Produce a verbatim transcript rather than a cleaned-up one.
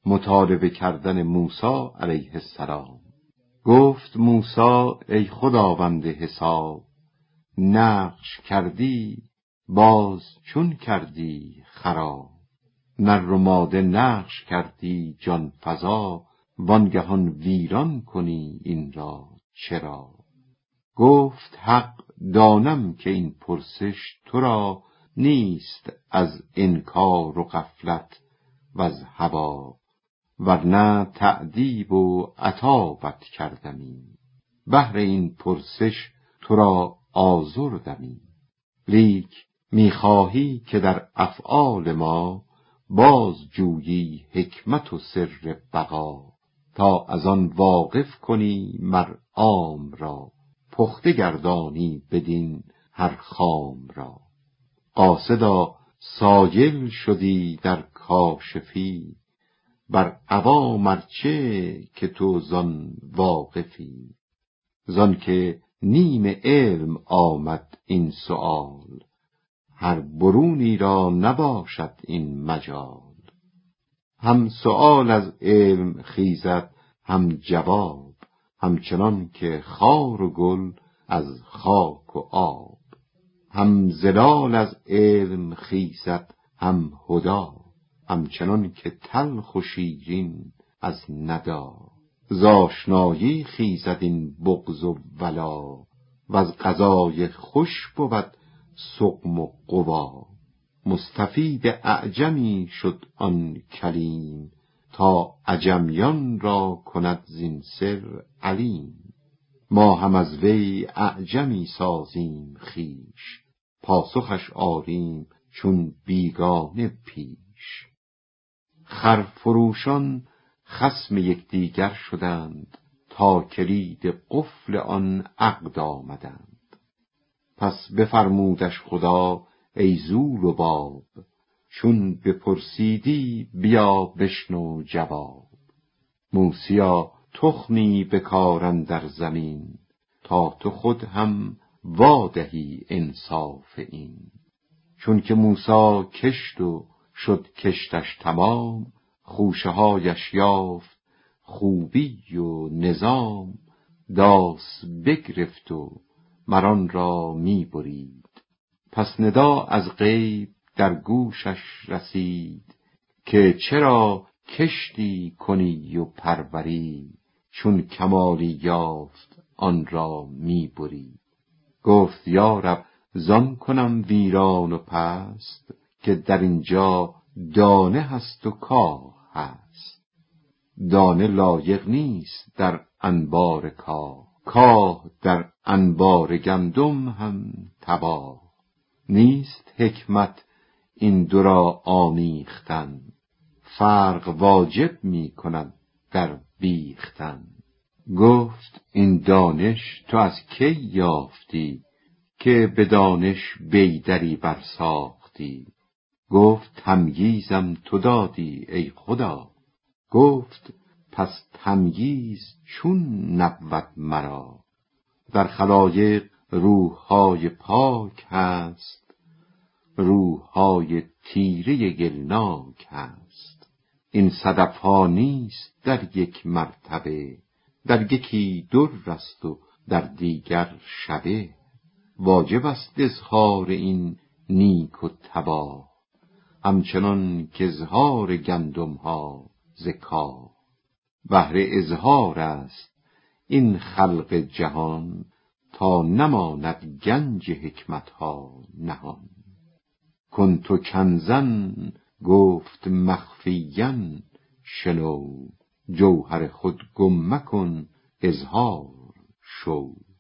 مطالبه کردن موسی علیه السلام. گفت موسی ای خداوند حساب، نقش کردی باز چون کردی خراب. نر و ماده نقش کردی جان فزا، وانگهان ویران کنی این را چرا؟ گفت حق دانم که این پرسش تو را نیست از انکار و غفلت و از هوا، ورنه تأدیب و عتابت کردمی، بهر این پرسش تو را آزردمی. لیک میخواهی که در افعال ما باز جویی حکمت و سر بقا، تا از آن واقف کنی مر عام را، پخته گردانی بدین هر خام را. قاصدا سایل شدی در کاشفی، بر عوام ارچه که تو زان واقفی. زان که نیم علم آمد این سؤال، هر برونی را نباشد این مجال. هم سؤال از علم خیزد هم جواب، همچنان که خار و گل از خاک و آب. هم زلال از علم خیزد هم هدی، همچنان که تلخ و شیرین از ندی. ز آشنایی خیزد این بغض و ولا، وز غذای خوش بود سقم و قوا. مستفید اعجمی شد آن کلیم، تا عجمیان را کند زین سر علیم. ما هم از وی اعجمی سازیم خویش، پاسخش آریم چون بیگانه پیش. خرفروشان خصم یکدیگر شدند، تا کلید قفل آن عقد آمدند. پس بفرمودش خدا ای ذواللباب، چون بپرسیدی بیا بشنو جواب. موسیا تخمی بکار اندر زمین، تا تو خود هم وادهی انصاف این. چون که موسی کشت و شد کشتش تمام، خوشه هایش یافت خوبی و نظام. داس بگرفت و مر آن را می برید، پس ندا از غیب در گوشش رسید. که چرا کشتی کنی و پروری، چون کمالی یافت آن را می بری. گفت یا رب زان کنم ویران و پست، که در اینجا دانه هست و کاه هست. دانه لایق نیست در انبار کاه، کاه در انبار گندم هم تباه. نیست حکمت این دو را آمیختن، فرق واجب می کند در بیختن. گفت این دانش تو از کی یافتی، که به دانش بیدری برساختی. گفت تمییزم تو دادی ای خدا. گفت پس تمییز چون نبود مرا. در خلایق روح‌های پاک هست، روح‌های تیره گلناک هست. این صدف‌ها نیست در یک مرتبه، در یکی در است و در دیگر شبه. واجب است اظهار این نیک و تباه، همچنان که اظهار گندم‌ها ز کاه. بهر اظهار است این خلق جهان، تا نماند گنج حکمت‌ها نهان. کنت کنزا گفت مخفیاً شنو، جوهر خود گم مکن اظهار شو.